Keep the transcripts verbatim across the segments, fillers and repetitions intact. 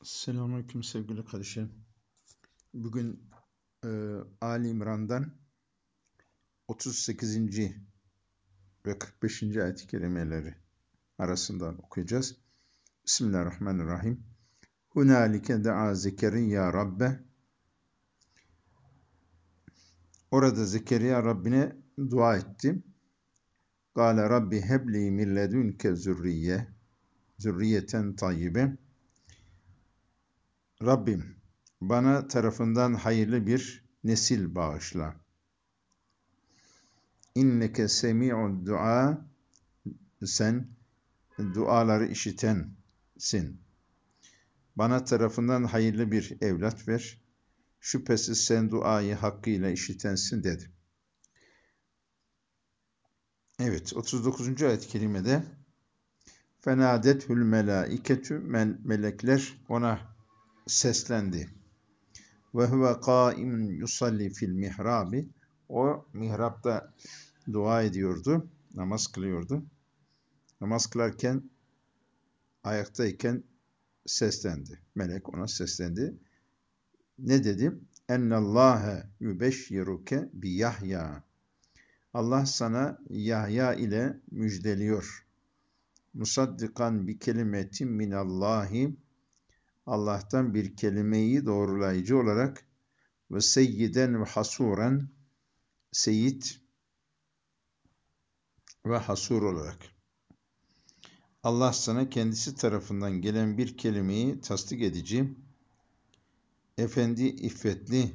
Selamünaleyküm sevgili kardeşlerim. Bugün e, Ali İmran'dan otuz sekizinci ve kırk beşinci ayet-i kerimeleri arasından okuyacağız. Bismillahirrahmanirrahim. Hunalike da'a Zekeriya Rabbe. Orada Zekeriya Rabbine dua etti. Gâle Rabbi hebli min ledünke zürriye, zürriyeten tayyibe. Rabbim bana tarafından hayırlı bir nesil bağışla. İnneke semi'ud dua, sen duaları işitensin. Bana tarafından hayırlı bir evlat ver. Şüphesiz sen duayı hakkıyla işitensin dedi. Evet, otuz dokuzuncu ayet-i kerimede fenadethül melâiketü, melekler ona seslendi. Ve huve kâimun yusalli fil mihrabi, o mihrapta dua ediyordu, namaz kılıyordu. Namaz kılarken, ayaktayken seslendi. Melek ona seslendi. Ne dedi? Ennallâhe yübeşyiruke bi Yahya. Allah sana Yahya ile müjdeliyor. Musaddikan bi kelimetin minallahi. Allah'tan bir kelimeyi doğrulayıcı olarak ve seyyiden ve hasuren, seyyid ve hasur olarak. Allah sana kendisi tarafından gelen bir kelimeyi tasdik edici, efendi, iffetli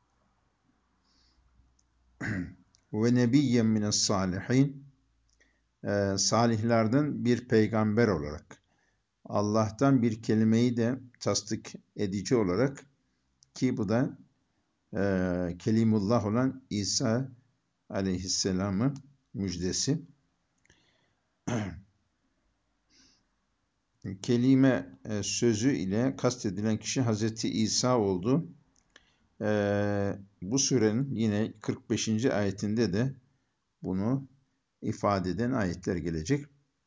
ve nebiyyen mines salihin, e, salihlerden bir peygamber olarak, Allah'tan bir kelimeyi de tasdik edici olarak, ki bu da e, Kelimullah olan İsa aleyhisselamın müjdesi. Kelime e, sözü ile kastedilen kişi Hazreti İsa oldu. E, bu surenin yine kırk beşinci ayetinde de bunu ifade eden ayetler gelecek.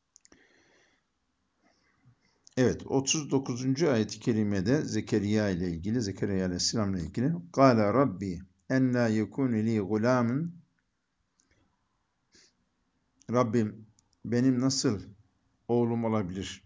Evet, otuz dokuzuncu ayet-i kerimede Zekeriya ile ilgili, Zekeriya aleyhisselam ile ilgili. Kâle Rabbi ennâ yekûnü li gulâmın. Rabbim benim nasıl oğlum olabilir?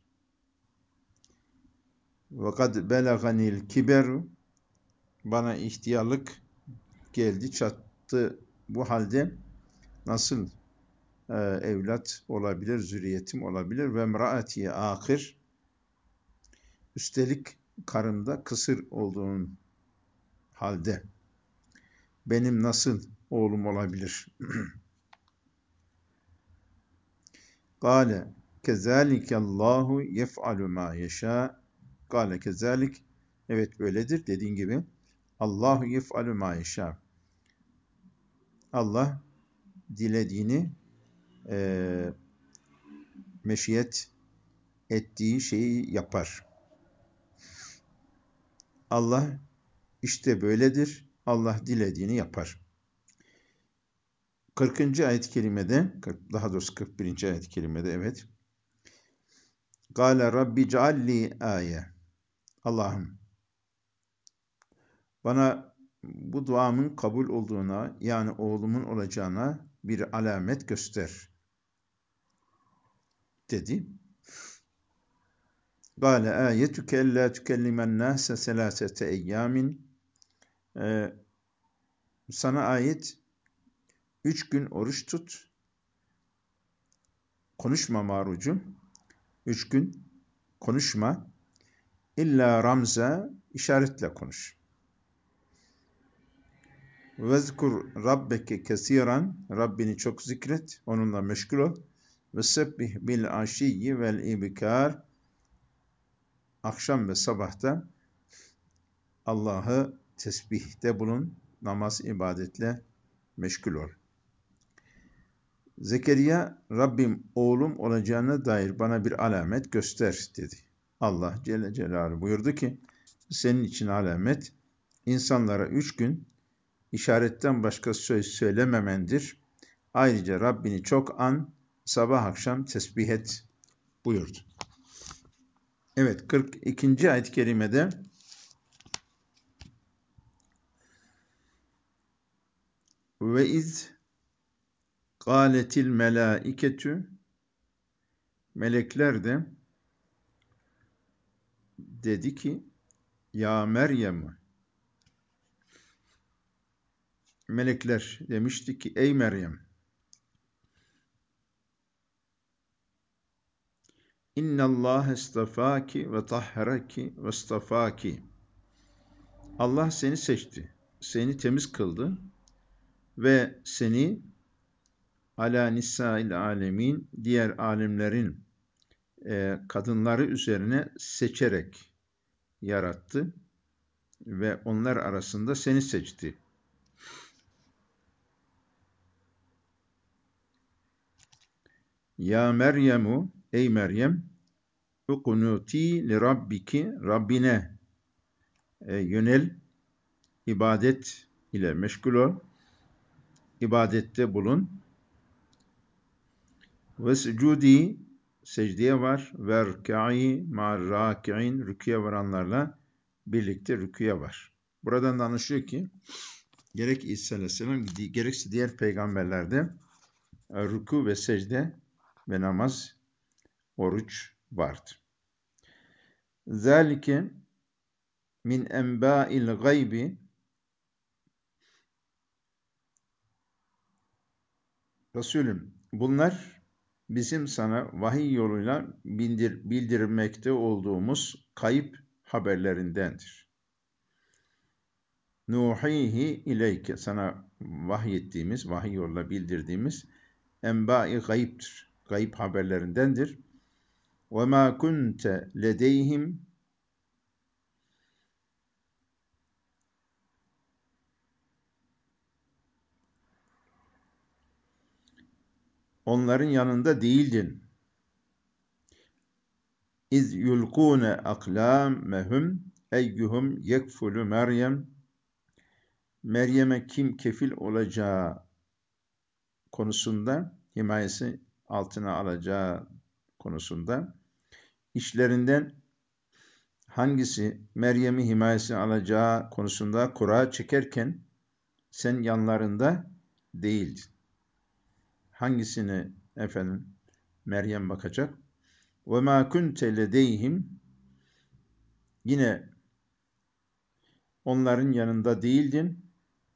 Ve kad belaganil kiberu, bana ihtiyarlık geldi, çattı. Bu halde nasıl e, evlat olabilir, zürriyetim olabilir? Ve emraati ahir, üstelik karımda kısır olduğun halde benim nasıl oğlum olabilir? Kâle kezâlikellahu yef'alu mâ yeşâ. Kâle kezâlik, evet böyledir dediğin gibi. Allahu yef'alu mâ yeşâ. Allah dilediğini e, meşiyet ettiği şeyi yapar. Allah işte böyledir. Allah dilediğini yapar. kırkıncı ayet-i kerimede, daha doğrusu kırk birinci ayet-i kerimede, evet. Kâle Rabbi cealli âye. Allah'ım bana bu duamın kabul olduğuna, yani oğlumun olacağına bir alamet göster dedi. Kâle âyetuke ellâ tükellimen nâse selâsete eyyâmin. Ee, sana ayet, üç gün oruç tut, konuşma marucu, üç gün konuşma, illa ramza, işaretle konuş. Vezkur rabbeke kesiran, Rabbini çok zikret, onunla meşgul ol. Ve sebbih bil aşiyyi vel ibkar, akşam ve sabahta Allah'ı tesbihte bulun, namaz, ibadetle meşgul ol. Zekeriya, Rabbim oğlum olacağına dair bana bir alamet göster dedi. Allah Celle Celaluhu buyurdu ki, senin için alamet, insanlara üç gün işaretten başka söz söylememendir. Ayrıca Rabbini çok an, sabah akşam tesbih et buyurdu. Evet, kırk ikinci ayet-i kerimede ve iz kâletil melâiketü, melekler de dedi ki ya Meryem, melekler demişti ki ey Meryem, İnnallâhe istafâki ve tahharaki ve istafâki. Allah seni seçti, seni temiz kıldı ve seni ala nisâil âlemin, diğer alemlerin e, kadınları üzerine seçerek yarattı ve onlar arasında seni seçti. Ya Meryemu, ey Meryem, ukunuti li rabbiki, Rabbine e, yönel, ibadet ile meşgul ol, ibadette bulun. Ve secudi, secdeye var, ve rükâ'i ma'ar râki'in, rüküye varanlarla birlikte rüküye var. Buradan da anlaşılıyor ki gerek İsa Aleyhisselam gerekse diğer peygamberlerde rükû ve secde ve namaz, oruç vardı. Zalike min enbâil gaybi, Resulüm, bunlar bizim sana vahiy yoluyla bildir, bildirmekte olduğumuz kayıp haberlerindendir. Nuhihi ileyke, sana vahyettiğimiz, vahiy yoluyla bildirdiğimiz enbâi gayiptir. Gayip haberlerindendir. Ve mâ kunte ledeyhim, onların yanında değildin. İz yulkûne aklâmehum eyyuhum yekfulu Meryem, Meryem'e kim kefil olacağı konusunda, himayesi altına alacağı konusunda, işlerinden hangisi Meryem'i himayesine alacağı konusunda kura çekerken sen yanlarında değildin. Hangisini efendim Meryem bakacak? Ve ma kunte ledeyhim, yine onların yanında değildin.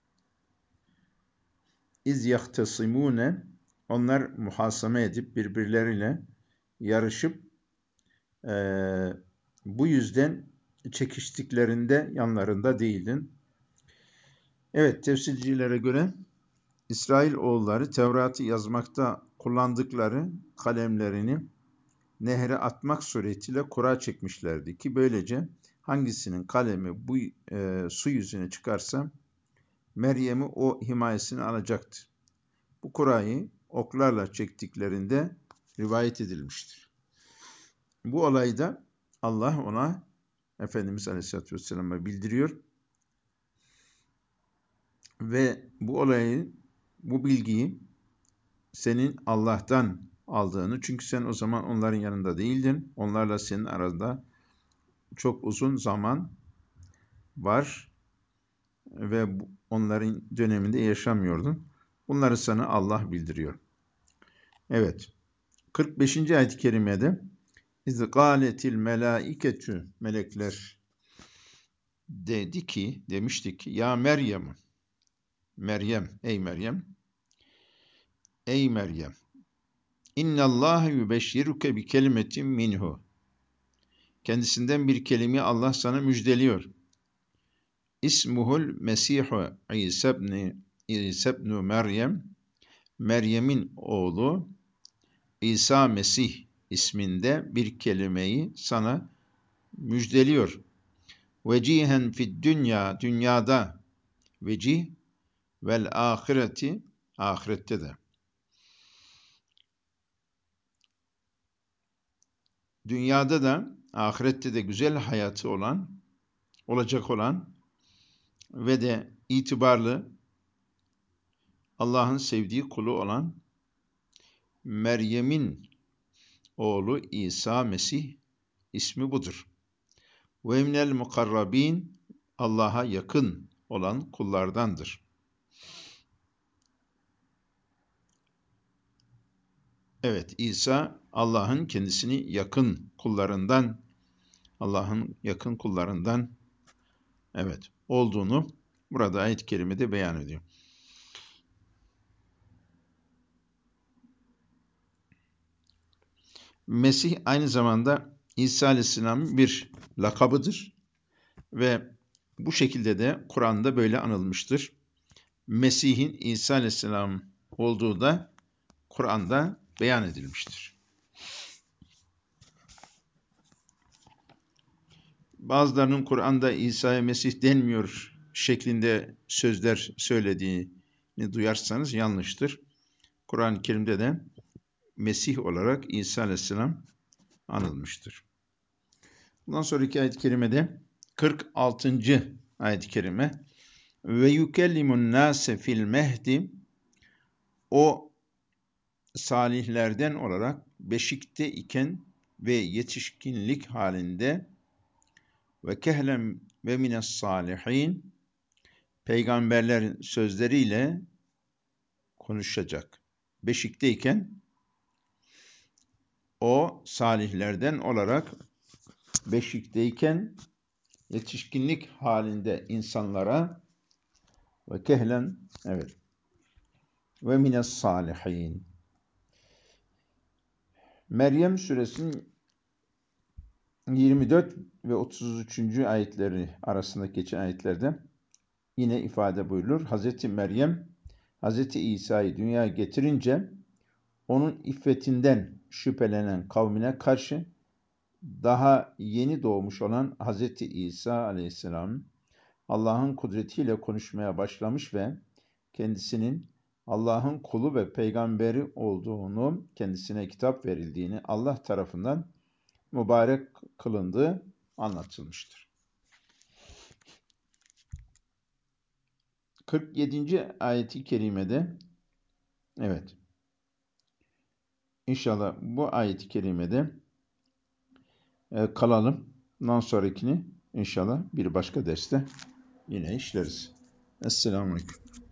İz yahtasimune, onlar muhaseme edip birbirleriyle yarışıp e, bu yüzden çekiştiklerinde yanlarında değildin. Evet, tefsircilere göre İsrail oğulları Tevrat'ı yazmakta kullandıkları kalemlerini nehre atmak suretiyle kura çekmişlerdi ki böylece hangisinin kalemi bu e, su yüzüne çıkarsa Meryem'i o himayesini alacaktı. Bu kurayı oklarla çektiklerinde rivayet edilmiştir. Bu olayda Allah ona Efendimiz Aleyhisselatü Vesselam'a bildiriyor ve bu olayı, bu bilgiyi senin Allah'tan aldığını, çünkü sen o zaman onların yanında değildin, onlarla senin aranda çok uzun zaman var ve onların döneminde yaşamıyordun. Bunları sana Allah bildiriyor. Evet. kırk beşinci ayet-i kerimede İz gâletil melâiketü, melekler dedi ki, demişti ki ya Meryem, Meryem, ey Meryem, ey Meryem, İnnallâhe yübeşşiruke bi kelimetin minhu, kendisinden bir kelime Allah sana müjdeliyor. İsmuhul Mesihu İsa ibn İsa ibn Meryem, Meryem'in oğlu İsa Mesih isminde bir kelimeyi sana müjdeliyor. Vecihen fid dünya, dünyada vecih, vel ahireti, ahirette de. Dünyada da ahirette de güzel hayatı olan, olacak olan ve de itibarlı, Allah'ın sevdiği kulu olan Meryem'in oğlu İsa Mesih ismi budur. Ve minel mukarrabin, Allah'a yakın olan kullardandır. Evet, İsa Allah'ın kendisini yakın kullarından, Allah'ın yakın kullarından evet olduğunu burada ayet-i kerimede beyan ediyor. Mesih aynı zamanda İsa Aleyhisselam'ın bir lakabıdır ve bu şekilde de Kur'an'da böyle anılmıştır. Mesih'in İsa Aleyhisselam olduğu da Kur'an'da beyan edilmiştir. Bazılarının Kur'an'da İsa'ya Mesih denmiyor şeklinde sözler söylediğini duyarsanız yanlıştır. Kur'an-ı Kerim'de de Mesih olarak İsa Aleyhisselam anılmıştır. Bundan sonraki ayet-i kerimede kırk altıncı ayet-i kerime ve yukellimun nase fil mehdi, o salihlerden olarak beşikte iken ve yetişkinlik halinde ve kehlem ve mines salihin, peygamberlerin sözleriyle konuşacak. Beşikteyken o salihlerden olarak beşikteyken yetişkinlik halinde insanlara ve kehlen evet ve mines salihin. Meryem suresinin yirmi dört ve otuz üçüncü ayetleri arasındaki geçen ayetlerde yine ifade buyurulur. Hazreti Meryem Hazreti İsa'yı dünyaya getirince onun iffetinden şüphelenen kavmine karşı daha yeni doğmuş olan Hazreti İsa Aleyhisselam Allah'ın kudretiyle konuşmaya başlamış ve kendisinin Allah'ın kulu ve peygamberi olduğunu, kendisine kitap verildiğini, Allah tarafından mübarek kılındığı anlatılmıştır. kırk yedinci ayeti kerimede evet inşallah bu ayeti kerimede e, kalalım. Bundan sonrakini inşallah bir başka derste yine işleriz. Esselamu Aleyküm.